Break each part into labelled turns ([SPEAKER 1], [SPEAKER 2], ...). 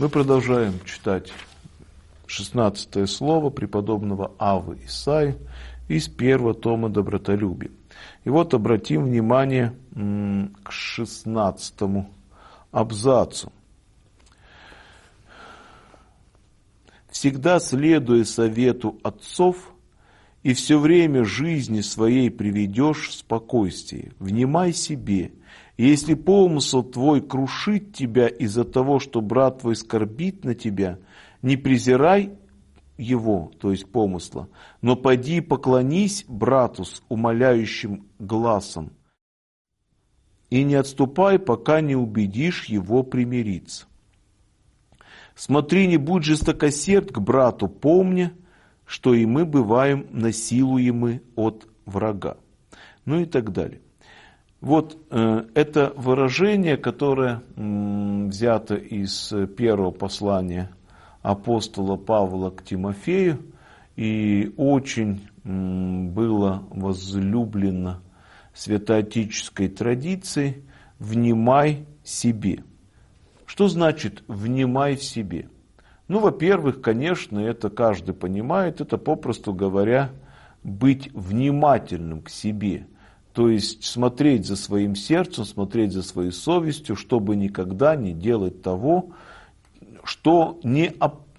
[SPEAKER 1] Мы продолжаем читать 16 слово преподобного Аввы Исаии из первого тома «Добротолюбие». И вот обратим внимание к 16 абзацу. «Всегда следуя совету отцов, и все время жизни своей приведешь в спокойствие. Внимай себе, и если помысл твой крушит тебя из-за того, что брат твой скорбит на тебя, не презирай его, то есть помысла, но поди и поклонись брату с умоляющим гласом, и не отступай, пока не убедишь его примириться. Смотри, не будь жестокосерд к брату, помня, что и мы бываем насилуемы от врага». Ну и так далее. Вот это выражение, которое взято из первого послания апостола Павла к Тимофею и очень было возлюблено святоотеческой традицией «внимай себе». Что значит «внимай в себе»? Ну, во-первых, конечно, это каждый понимает, это, попросту говоря, быть внимательным к себе. То есть смотреть за своим сердцем, смотреть за своей совестью, чтобы никогда не делать того, что не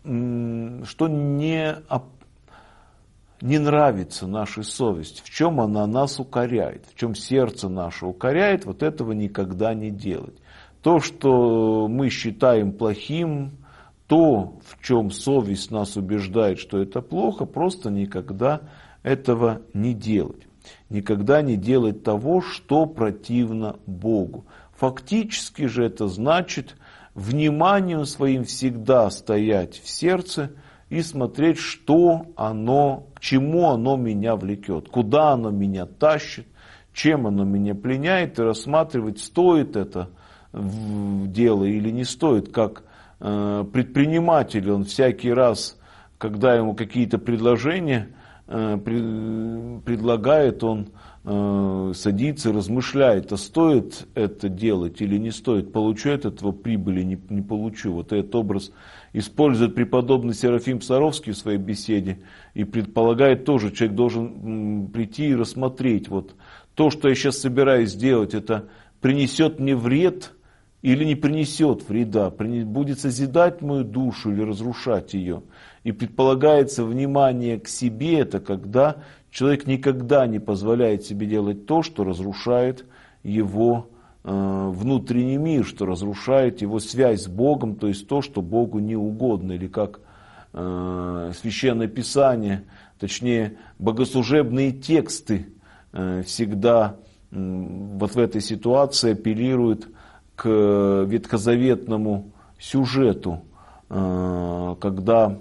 [SPEAKER 1] нравится нашей совести, в чем она нас укоряет, в чем сердце наше укоряет, вот этого никогда не делать. То, что мы считаем плохим, то, в чем совесть нас убеждает, что это плохо, просто никогда этого не делать. Никогда не делать того, что противно Богу. Фактически же это значит вниманием своим всегда стоять в сердце и смотреть, что оно, к чему оно меня влекет, куда оно меня тащит, чем оно меня пленяет, и рассматривать, стоит это дело или не стоит, как предприниматель, он всякий раз, когда ему какие-то предложения предлагает, он садится, размышляет, а стоит это делать или не стоит, получу от этого прибыли, не получу. Вот этот образ использует преподобный Серафим Саровский в своей беседе и предполагает тоже, человек должен прийти и рассмотреть, вот то, что я сейчас собираюсь сделать, это принесет мне вред или не принесет вреда, будет созидать мою душу или разрушать ее. И предполагается внимание к себе, это когда человек никогда не позволяет себе делать то, что разрушает его внутренний мир, что разрушает его связь с Богом, то есть то, что Богу не угодно, или как Священное Писание, точнее богослужебные тексты всегда вот в этой ситуации апеллируют к ветхозаветному сюжету, когда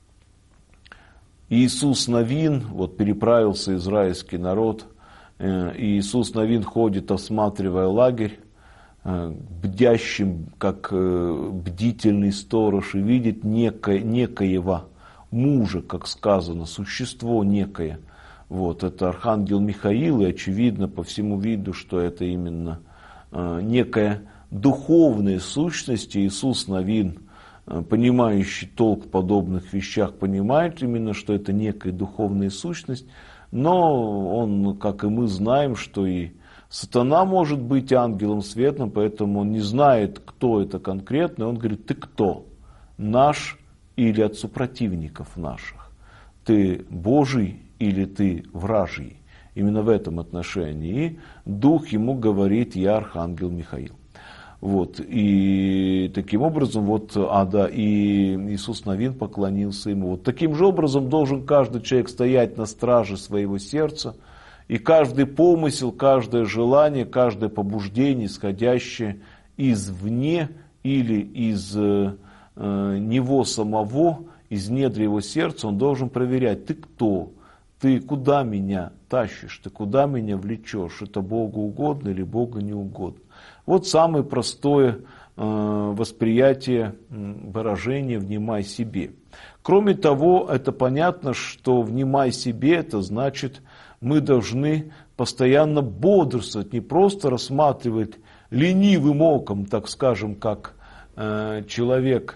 [SPEAKER 1] Иисус Навин, вот переправился израильский народ, и Иисус Навин ходит, осматривая лагерь, бдящим, как бдительный сторож, и видит некоего мужа, как сказано, существо некое. Вот, это архангел Михаил, и очевидно по всему виду, что это именно некая духовная сущность. Иисус Навин, понимающий толк в подобных вещах, понимает именно, что это некая духовная сущность, но он, как и мы, знаем, что и сатана может быть ангелом светлым, поэтому он не знает, кто это конкретно, он говорит: ты кто? Наш или от супротивников наших? Ты Божий или ты вражий? Именно в этом отношении. И Дух ему говорит: я архангел Михаил. Вот. И таким образом, и Иисус Навин поклонился ему. Вот таким же образом должен каждый человек стоять на страже своего сердца, и каждый помысел, каждое желание, каждое побуждение, исходящее извне или из него самого, из недр его сердца, он должен проверять: ты кто? Ты куда меня тащишь? Ты куда меня влечешь? Это Богу угодно или Богу не угодно? Вот самое простое восприятие выражения «внимай себе». Кроме того, это понятно, что «внимай себе» это значит, мы должны постоянно бодрствовать, не просто рассматривать ленивым оком, так скажем, как человек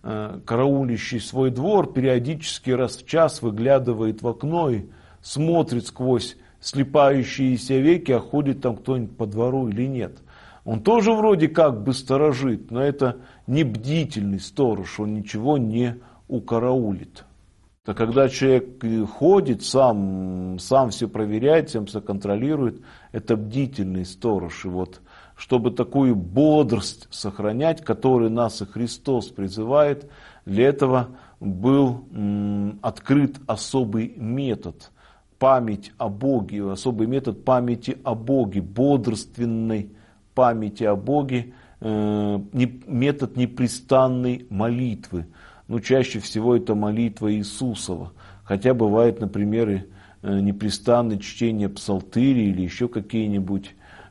[SPEAKER 1] караулищий свой двор, периодически раз в час выглядывает в окно и смотрит сквозь слипающиеся веки, а ходит там кто-нибудь по двору или нет. Он тоже вроде как бы сторожит, но это не бдительный сторож, он ничего не укараулит. А когда человек ходит, сам все проверяет, сам все контролирует, это бдительный сторож. И вот, чтобы такую бодрость сохранять, которой нас и Христос призывает, для этого был открыт особый метод память о Боге, особый метод памяти о Боге, бодрственной памяти о Боге, метод непрестанной молитвы. Ну, чаще всего это молитва Иисусова. Хотя бывает, например, и непрестанное чтение псалтыри или еще какие-нибудь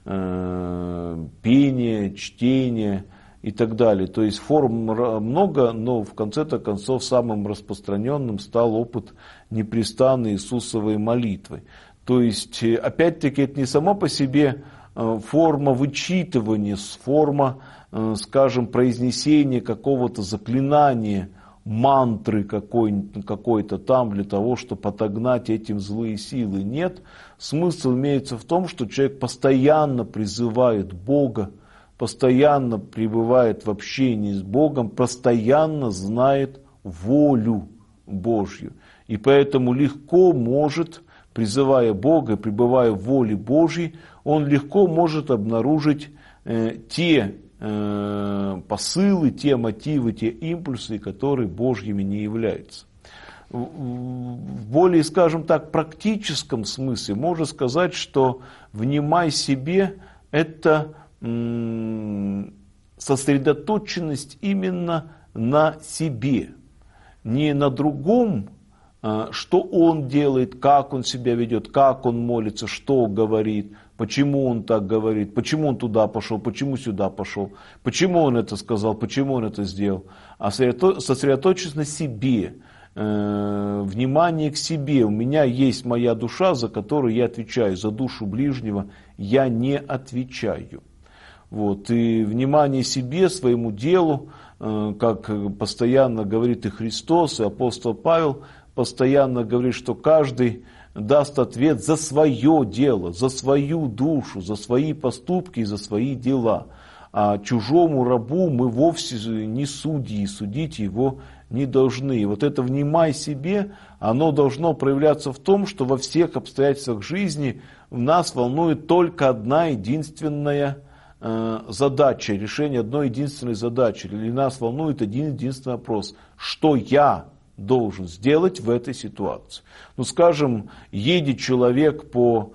[SPEAKER 1] пение, чтение и так далее. То есть форм много, но в конце-то концов самым распространенным стал опыт непрестанной Иисусовой молитвы. То есть, опять-таки, это не само по себе форма вычитывания, форма, скажем, произнесения какого-то заклинания, мантры какой-то там для того, чтобы отогнать этим злые силы. Нет, смысл имеется в том, что человек постоянно призывает Бога, постоянно пребывает в общении с Богом, постоянно знает волю Божью. И поэтому легко может, призывая Бога, пребывая в воле Божьей, он легко может обнаружить те посылы, те мотивы, те импульсы, которые Божьими не являются. В более, скажем так, практическом смысле можно сказать, что «внимай себе» – это сосредоточенность именно на себе, не на другом, что он делает, как он себя ведет, как он молится, что говорит, почему он так говорит, почему он туда пошел, почему сюда пошел, почему он это сказал, почему он это сделал. А сосредоточиться на себе, внимание к себе. У меня есть моя душа, за которую я отвечаю, за душу ближнего я не отвечаю. Вот. И внимание себе, своему делу, как постоянно говорит и Христос, и апостол Павел, постоянно говорит, что каждый даст ответ за свое дело, за свою душу, за свои поступки и за свои дела. А чужому рабу мы вовсе не судьи, судить его не должны. И вот это «внимай себе», оно должно проявляться в том, что во всех обстоятельствах жизни нас волнует только одна единственная задача, решение одной единственной задачи. Или нас волнует один единственный вопрос: что я должен сделать в этой ситуации? Ну, скажем, едет человек по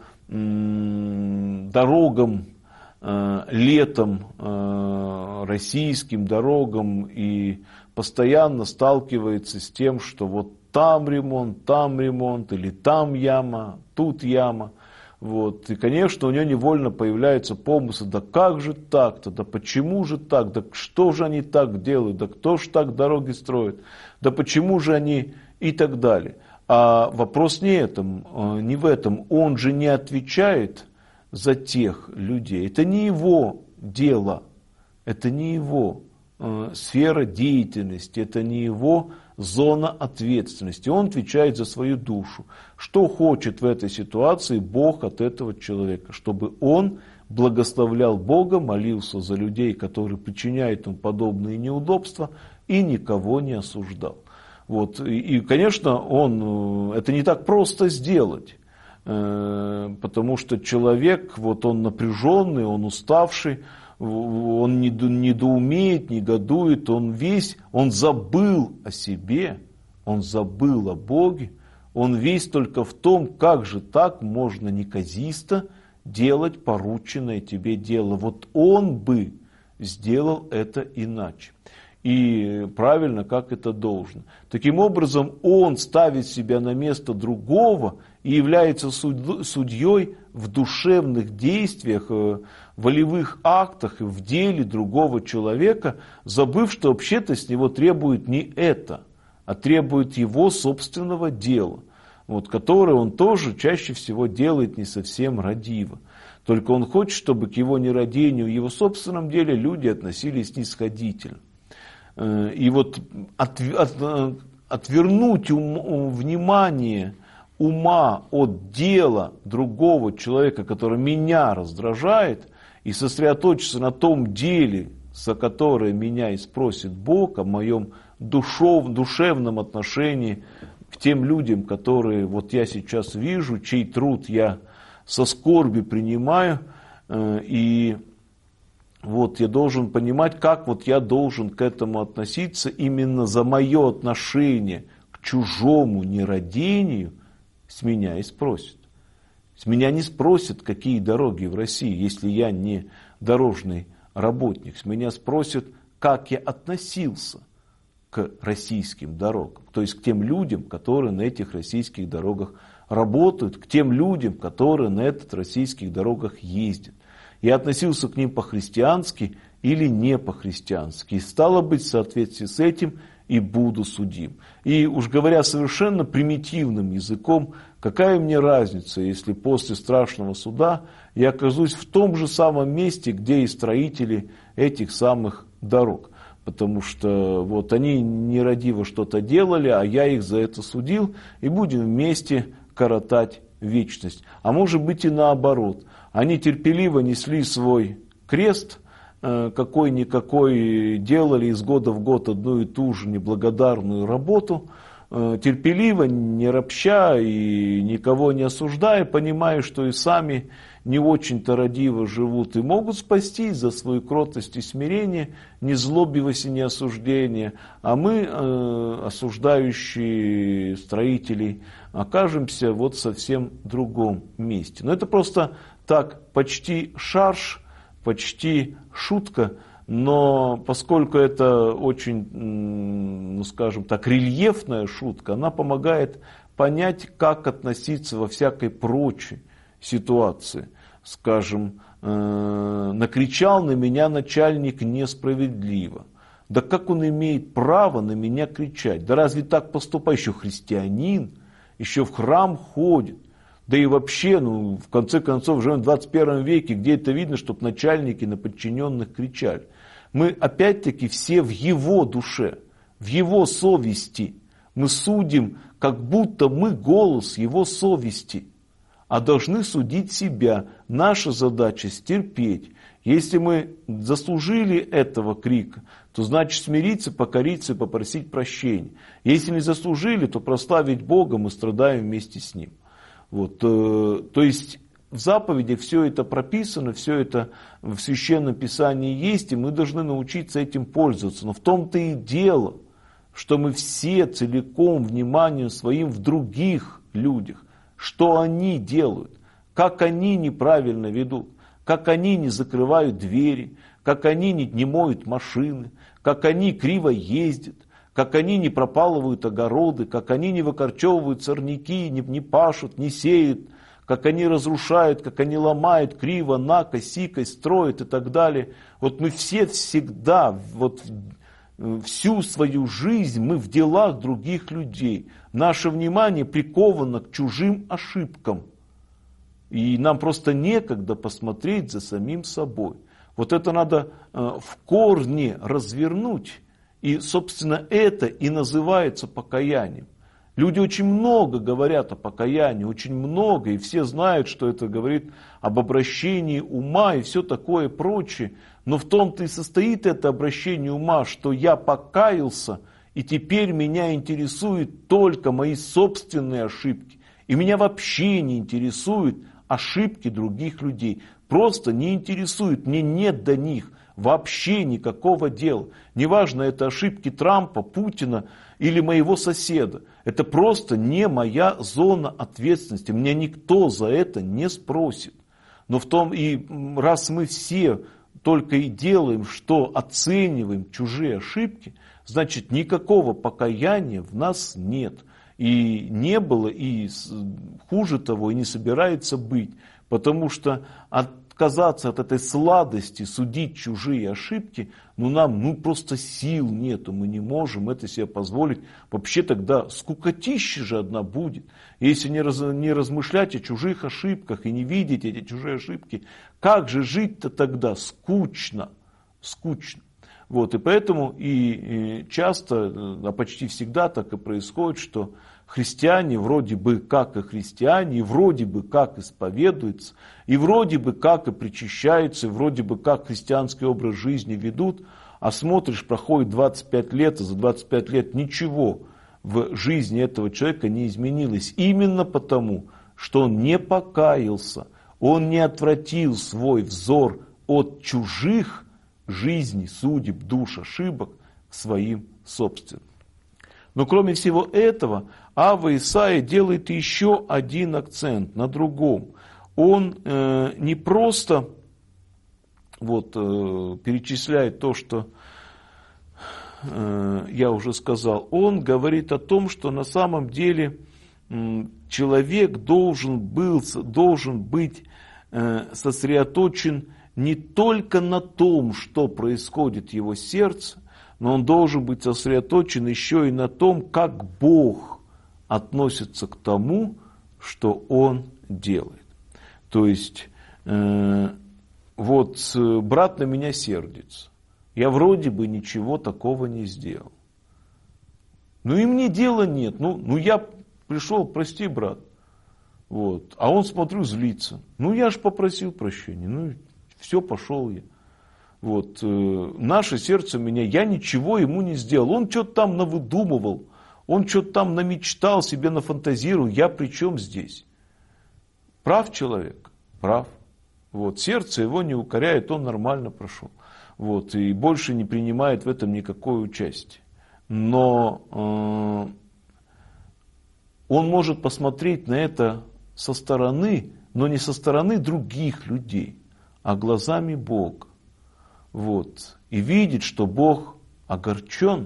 [SPEAKER 1] дорогам, летом, российским дорогам и постоянно сталкивается с тем, что вот там ремонт, или там яма, тут яма. Вот. И, конечно, у него невольно появляется помысл: да как же так-то, да почему же так, да что же они так делают, да кто же так дороги строит, да почему же они и так далее. А вопрос не в этом, он же не отвечает за тех людей, это не его дело, это не его сфера деятельности, это не его зона ответственности. Он отвечает за свою душу. Что хочет в этой ситуации Бог от этого человека? Чтобы он благословлял Бога, молился за людей, которые причиняют ему подобные неудобства, и никого не осуждал. Вот. И, конечно, это не так просто сделать, потому что человек, вот он напряженный, он уставший, он недоумеет, негодует, он забыл о себе, он забыл о Боге, он весь только в том, как же так можно неказисто делать порученное тебе дело. Вот он бы сделал это иначе. И правильно, как это должно. Таким образом, он ставит себя на место другого и является судьей в душевных действиях, волевых актах и в деле другого человека, забыв, что вообще-то с него требует не это, а требует его собственного дела, вот, которое он тоже чаще всего делает не совсем радиво. Только он хочет, чтобы к его нерадению в его собственном деле люди относились снисходительно. И вот отвернуть внимание ума от дела другого человека, который меня раздражает, и сосредоточиться на том деле, за которое меня и спросит Бог, о моем душевном отношении к тем людям, которые вот я сейчас вижу, чей труд я со скорбью принимаю, и вот я должен понимать, как вот я должен к этому относиться именно за мое отношение к чужому нерадению, с меня и спросят. С меня не спросят, какие дороги в России, если я не дорожный работник. С меня спросят, как я относился к российским дорогам, то есть к тем людям, которые на этих российских дорогах работают, к тем людям, которые на этих российских дорогах ездят. Я относился к ним по-христиански или не по-христиански. И стало быть, в соответствии с этим и буду судим. И уж говоря совершенно примитивным языком, какая мне разница, если после страшного суда я окажусь в том же самом месте, где и строители этих самых дорог. Потому что вот они нерадиво что-то делали, а я их за это судил, и будем вместе коротать вечность. А может быть и наоборот. Они терпеливо несли свой крест, какой-никакой, делали из года в год одну и ту же неблагодарную работу, терпеливо, не ропща и никого не осуждая, понимая, что и сами не очень-то радиво живут и могут спастись за свою кротость и смирение, не злобивость и не осуждение, а мы, осуждающие строителей, окажемся вот в совсем другом месте. Но это просто так, почти шарж, почти шутка, но поскольку это очень, ну скажем так, рельефная шутка, она помогает понять, как относиться во всякой прочей ситуации. Скажем, накричал на меня начальник несправедливо. Да как он имеет право на меня кричать? Да разве так поступает? Еще христианин, еще в храм ходит. Да и вообще, в конце концов, живем в 21 веке, где это видно, чтобы начальники на подчиненных кричали. Мы опять-таки все в его душе, в его совести. Мы судим, как будто мы голос его совести, а должны судить себя. Наша задача стерпеть. Если мы заслужили этого крика, то значит смириться, покориться и попросить прощения. Если не заслужили, то прославить Бога, мы страдаем вместе с Ним. Вот, то есть в заповедях все это прописано, все это в Священном Писании есть, и мы должны научиться этим пользоваться. Но в том-то и дело, что мы все целиком вниманием своим в других людях, что они делают, как они неправильно ведут, как они не закрывают двери, как они не моют машины, как они криво ездят, как они не пропалывают огороды, как они не выкорчевывают сорняки, не пашут, не сеют, как они разрушают, как они ломают криво, накось, сикось, строят и так далее. Вот мы все всегда, вот всю свою жизнь мы в делах других людей. Наше внимание приковано к чужим ошибкам. И нам просто некогда посмотреть за самим собой. Вот это надо в корне развернуть. И, собственно, это и называется покаянием. Люди очень много говорят о покаянии, очень много, и все знают, что это говорит об обращении ума и все такое прочее. Но в том-то и состоит это обращение ума, что я покаялся, и теперь меня интересуют только мои собственные ошибки. И меня вообще не интересуют ошибки других людей. Просто не интересуют, мне нет до них вообще никакого дела. Неважно, это ошибки Трампа, Путина или моего соседа. Это просто не моя зона ответственности. Меня никто за это не спросит. Но в том и раз мы все только и делаем, что оцениваем чужие ошибки, значит никакого покаяния в нас нет. И не было, и хуже того, и не собирается быть. Потому что отказаться от этой сладости, судить чужие ошибки, нам просто сил нету, мы не можем это себе позволить. Вообще тогда скукотища же одна будет. Если не размышлять о чужих ошибках и не видеть эти чужие ошибки, как же жить-то тогда? Скучно, скучно. Вот, и поэтому и часто, а почти всегда так и происходит, что христиане вроде бы как и христиане, и вроде бы как исповедуются, и вроде бы как и причащаются, и вроде бы как христианский образ жизни ведут, а смотришь, проходит 25 лет, и за 25 лет ничего в жизни этого человека не изменилось. Именно потому, что он не покаялся, он не отвратил свой взор от чужих жизней, судеб, душ, ошибок к своим собственным. Но кроме всего этого, Ава Исаия делает еще один акцент на другом. Он не просто перечисляет то, что я уже сказал. Он говорит о том, что на самом деле человек должен быть сосредоточен не только на том, что происходит в его сердце, но он должен быть сосредоточен еще и на том, как Бог относится к тому, что он делает. То есть, брат на меня сердится. Я вроде бы ничего такого не сделал. Ну и мне дела нет. Ну я пришел, прости, брат. Вот. А он, смотрю, злится. Ну я же попросил прощения. Ну все, пошел я. Вот. Наше сердце меня, я ничего ему не сделал. Он что-то там навыдумывал. Он что-то там намечтал, себе нафантазировал. Я при чем здесь? Прав человек? Прав. Вот. Сердце его не укоряет, он нормально прошел. Вот. И больше не принимает в этом никакое участие. Но он может посмотреть на это со стороны, но не со стороны других людей, а глазами Бога. Вот. И видеть, что Бог огорчен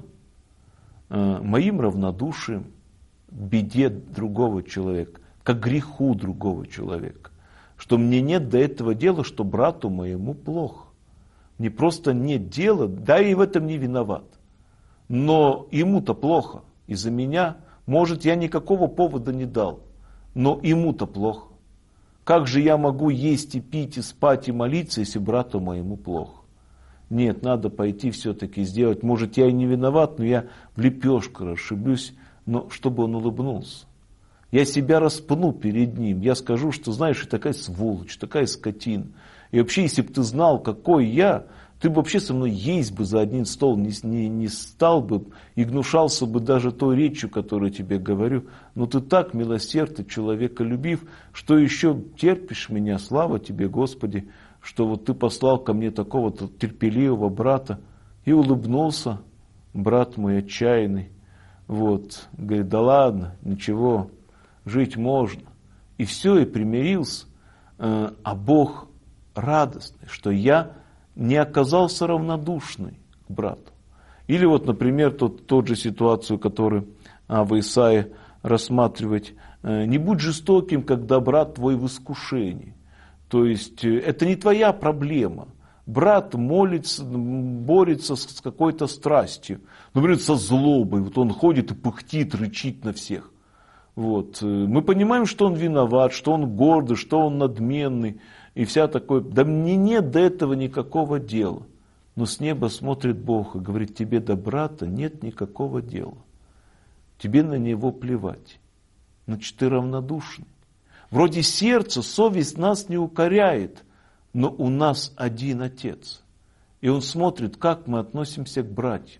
[SPEAKER 1] моим равнодушием к беде другого человека, к греху другого человека. Что мне нет до этого дела, что брату моему плохо. Мне просто нет дела, да и в этом не виноват. Но ему-то плохо из-за меня. Может, я никакого повода не дал, но ему-то плохо. Как же я могу есть и пить, и спать, и молиться, если брату моему плохо? Нет, надо пойти все-таки сделать. Может, я и не виноват, но я в лепешку расшиблюсь, но чтобы он улыбнулся. Я себя распну перед ним. Я скажу, что, знаешь, ты такая сволочь, такая скотина. И вообще, если бы ты знал, какой я, ты бы вообще со мной есть бы за один стол не стал бы и гнушался бы даже той речью, которую я тебе говорю. Но ты так милосердный, человеколюбив, что еще терпишь меня, слава тебе, Господи, что вот ты послал ко мне такого-то терпеливого брата. И улыбнулся брат мой отчаянный. Вот. Говорит, да ладно, ничего, жить можно. И все, и примирился. А Бог радостный, что я не оказался равнодушный к брату. Или вот, например, тот же ситуацию, которую Ава Исаия рассматривает. Не будь жестоким, когда брат твой в искушении. То есть это не твоя проблема. Брат молится, борется с какой-то страстью. Например, со злобой. Вот он ходит и пыхтит, рычит на всех. Вот. Мы понимаем, что он виноват, что он гордый, что он надменный. И вся такое. Да мне нет до этого никакого дела. Но с неба смотрит Бог и говорит, тебе до брата нет никакого дела. Тебе на него плевать. Значит, ты равнодушный. Вроде сердце, совесть нас не укоряет, но у нас один Отец. И Он смотрит, как мы относимся к братьям.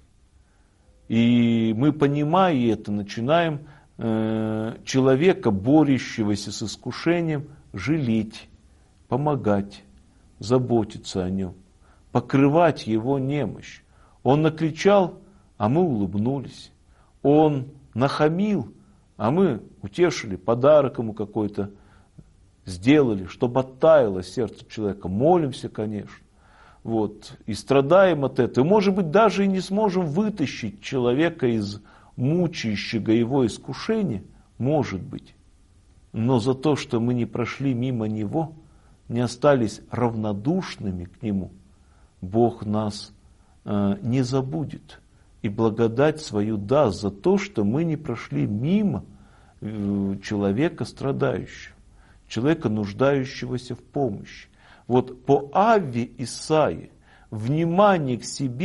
[SPEAKER 1] И мы, понимая это, начинаем человека, борющегося с искушением, жалеть, помогать, заботиться о нем, покрывать его немощь. Он накричал, а мы улыбнулись. Он нахамил, а мы утешили, подарок ему какой-то сделали, чтобы оттаяло сердце человека. Молимся, конечно. Вот. И страдаем от этого. И, может быть, даже и не сможем вытащить человека из мучающего его искушения. Может быть. Но за то, что мы не прошли мимо него, не остались равнодушными к нему, Бог нас не забудет. И благодать свою даст за то, что мы не прошли мимо человека страдающего, человека, нуждающегося в помощи. Вот по Авве Исаии внимание к себе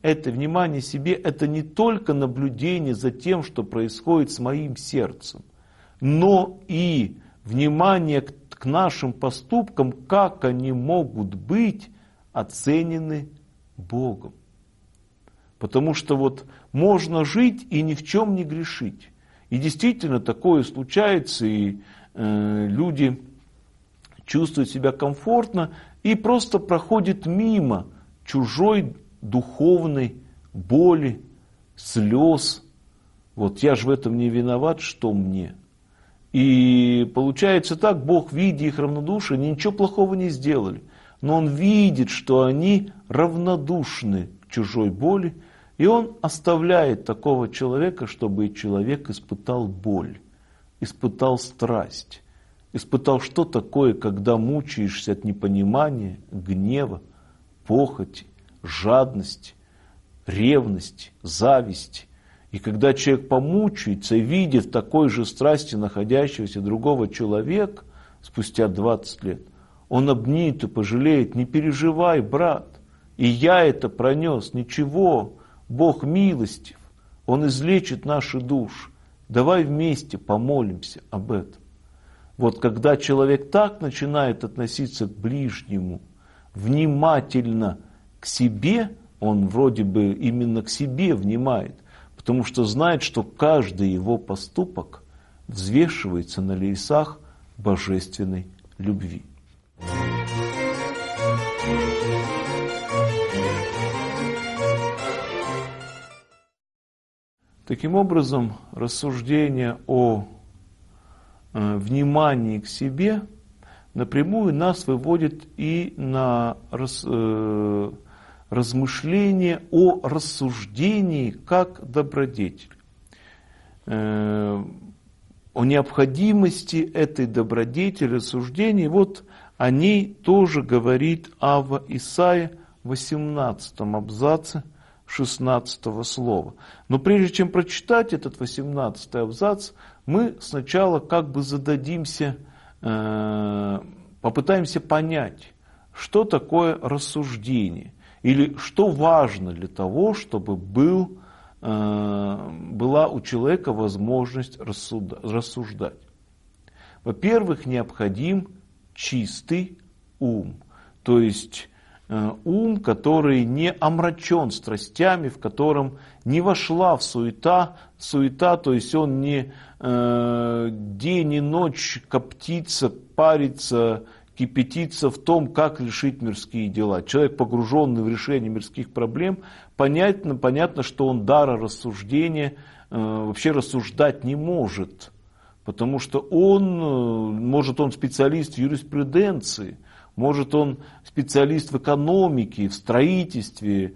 [SPEAKER 1] это внимание себе, это не только наблюдение за тем, что происходит с моим сердцем, но и внимание к нашим поступкам, как они могут быть оценены Богом. Потому что вот можно жить и ни в чем не грешить. И действительно такое случается, и люди чувствуют себя комфортно и просто проходят мимо чужой духовной боли, слез. Вот я же в этом не виноват, что мне? И получается так, Бог, видя их равнодушие, ничего плохого не сделали. Но Он видит, что они равнодушны к чужой боли, и Он оставляет такого человека, чтобы человек испытал боль, испытал страсть, испытал, что такое, когда мучаешься от непонимания, гнева, похоти, жадности, ревности, зависти. И когда человек помучается и видит в такой же страсти находящегося другого человека спустя 20 лет, он обнимет и пожалеет: не переживай, брат, и я это пронес, ничего, Бог милостив, Он излечит наши души, давай вместе помолимся об этом. Вот когда человек так начинает относиться к ближнему, внимательно к себе, он вроде бы именно к себе внимает, потому что знает, что каждый его поступок взвешивается на весах божественной любви. Таким образом, рассуждение о внимании к себе напрямую нас выводит и на размышление о рассуждении как добродетель, о необходимости этой добродетели, рассуждений. Вот о ней тоже говорит Авва Исаия в 18 абзаце 16 слова. Но прежде чем прочитать этот 18 абзац, мы сначала как бы зададимся, попытаемся понять, что такое рассуждение, или что важно для того, чтобы была у человека возможность рассуждать. Во-первых, необходим чистый ум, то есть ум, который не омрачен страстями, в котором не вошла в суета, то есть он не день и ночь коптится, парится, кипятится в том, как решить мирские дела. Человек, погруженный в решение мирских проблем, понятно, что он дара рассуждения вообще рассуждать не может, потому что он специалист в юриспруденции, может он специалист в экономике, в строительстве,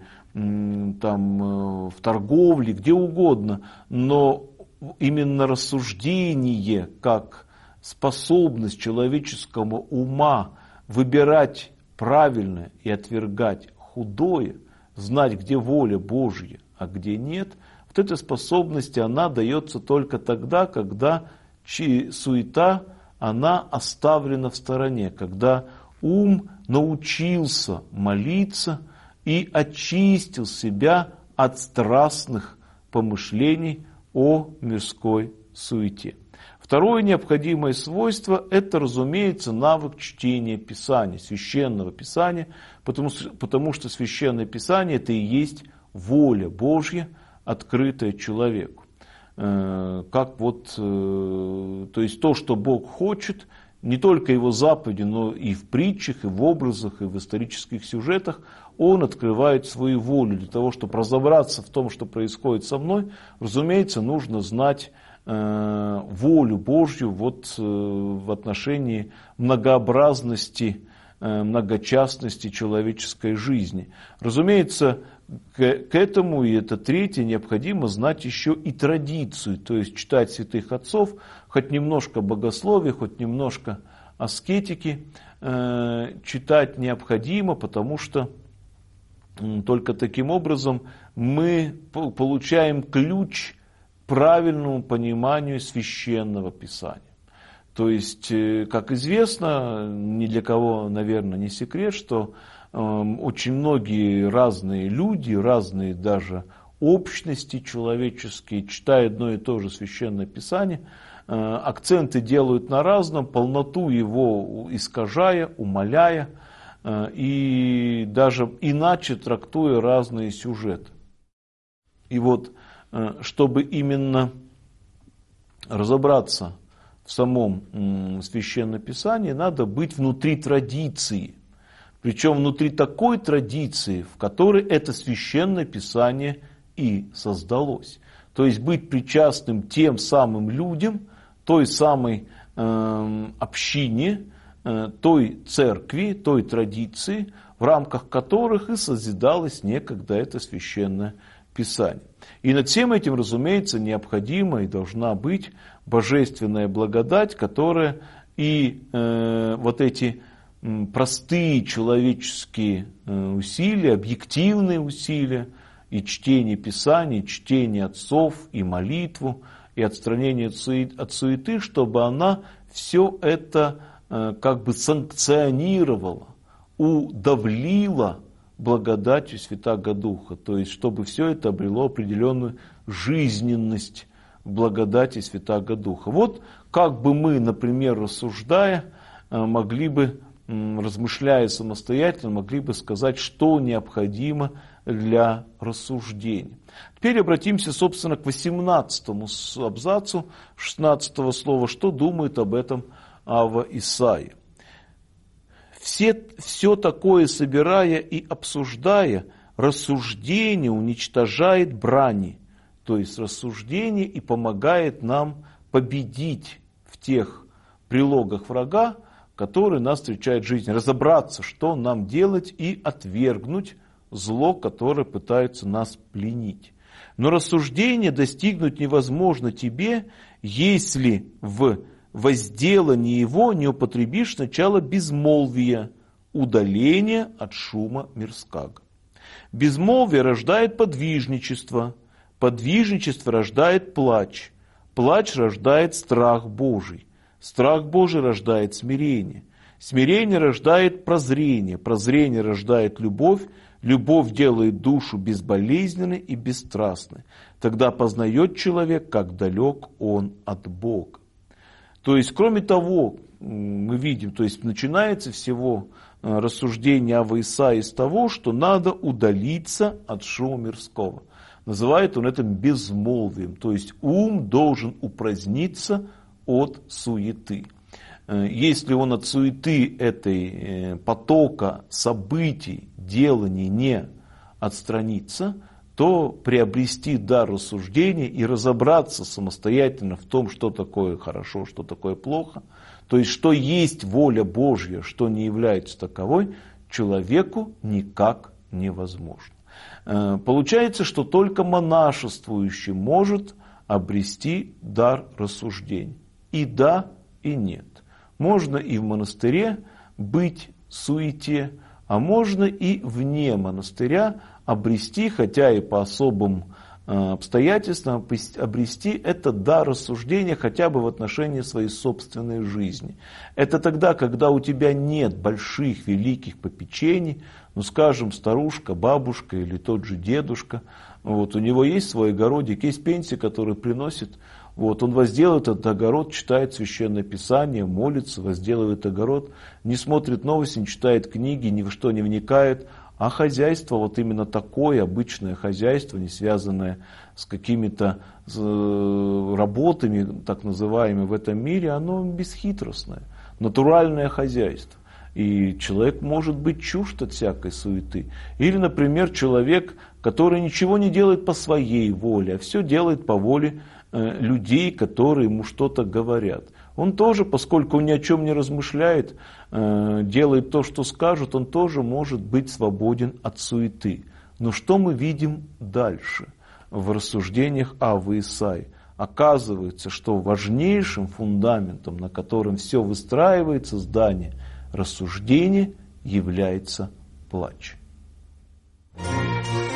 [SPEAKER 1] в торговле, где угодно, но именно рассуждение как способность человеческого ума выбирать правильное и отвергать худое, знать, где воля Божья, а где нет, вот эта способность, она дается только тогда, когда суета, она оставлена в стороне, когда ум научился молиться и очистил себя от страстных помышлений о мирской суете. Второе необходимое свойство – это, разумеется, навык чтения Писания, Священного Писания, потому что Священное Писание – это и есть воля Божья, открытая человеку. То есть то, что Бог хочет, не только Его заповеди, но и в притчах, и в образах, и в исторических сюжетах, Он открывает свою волю. Для того, чтобы разобраться в том, что происходит со мной, разумеется, нужно знать волю Божью в отношении многообразности, многочастности человеческой жизни. Разумеется, к этому, и это третье, необходимо знать еще и традицию, то есть читать святых отцов, хоть немножко богословия, хоть немножко аскетики читать необходимо, потому что только таким образом мы получаем ключ к правильному пониманию Священного Писания. То есть, как известно, ни для кого, наверное, не секрет, что очень многие разные люди, разные даже общности человеческие, читая одно и то же Священное Писание, акценты делают на разном, полноту его искажая, умаляя и даже иначе трактуя разные сюжеты. И вот, чтобы именно разобраться в самом Священном Писании, надо быть внутри традиции. Причем внутри такой традиции, в которой это Священное Писание и создалось. То есть быть причастным тем самым людям, той самой общине, той церкви, той традиции, в рамках которых и созидалось некогда это Священное Писание. И над всем этим, разумеется, необходима и должна быть божественная благодать, которая и вот эти простые человеческие усилия, объективные усилия, и чтение Писаний, чтение отцов, и молитву, и отстранение от суеты, чтобы она все это как бы санкционировала, удавлила благодатью Святаго Духа. То есть, чтобы все это обрело определенную жизненность в благодати Святаго Духа. Вот как бы мы, например, рассуждая, могли бы, размышляя самостоятельно, могли бы сказать, что необходимо для рассуждения. Теперь обратимся, собственно, к 18 абзацу 16 слова, что думает об этом Авва Исаия. Все такое собирая и обсуждая, рассуждение уничтожает брани. То есть рассуждение и помогает нам победить в тех прилогах врага, которые нас встречают в жизни. Разобраться, что нам делать, и отвергнуть зло, которое пытается нас пленить. Но рассуждение достигнуть невозможно тебе, если в возделании его не употребишь сначала безмолвия, удаления от шума мирского. Безмолвие рождает подвижничество, подвижничество рождает плач, плач рождает страх Божий, страх Божий рождает смирение, смирение рождает прозрение, прозрение рождает любовь, любовь делает душу безболезненной и бесстрастной. Тогда познает человек, как далек он от Бога. То есть, кроме того, мы видим, то есть начинается всего рассуждение Аввы Исаии с того, что надо удалиться от шума мирского. Называет он это безмолвием, то есть ум должен упраздниться от суеты. Если он от суеты этой потока событий, деланий не отстранится, то приобрести дар рассуждения и разобраться самостоятельно в том, что такое хорошо, что такое плохо, то есть что есть воля Божья, что не является таковой, человеку никак невозможно. Получается, что только монашествующий может обрести дар рассуждения. И да, и нет. Можно и в монастыре быть в суете, а можно и вне монастыря обрести, хотя и по особым обстоятельствам, обрести этот дар рассуждения хотя бы в отношении своей собственной жизни. Это тогда, когда у тебя нет больших, великих попечений, ну, скажем, старушка, бабушка или тот же дедушка, вот, у него есть свой огородик, есть пенсия, которую приносит, вот, он возделывает этот огород, читает Священное Писание, молится, возделывает огород, не смотрит новости, не читает книги, ни во что не вникает. А хозяйство, вот именно такое обычное хозяйство, не связанное с какими-то работами, так называемыми в этом мире, оно бесхитростное, натуральное хозяйство. И человек может быть чужд от всякой суеты. Или, например, человек, который ничего не делает по своей воле, а все делает по воле людей, которые ему что-то говорят. Он тоже, поскольку он ни о чем не размышляет, делает то, что скажут, он тоже может быть свободен от суеты. Но что мы видим дальше в рассуждениях Аввы Исаии? Оказывается, что важнейшим фундаментом, на котором все выстраивается здание рассуждения, является плач.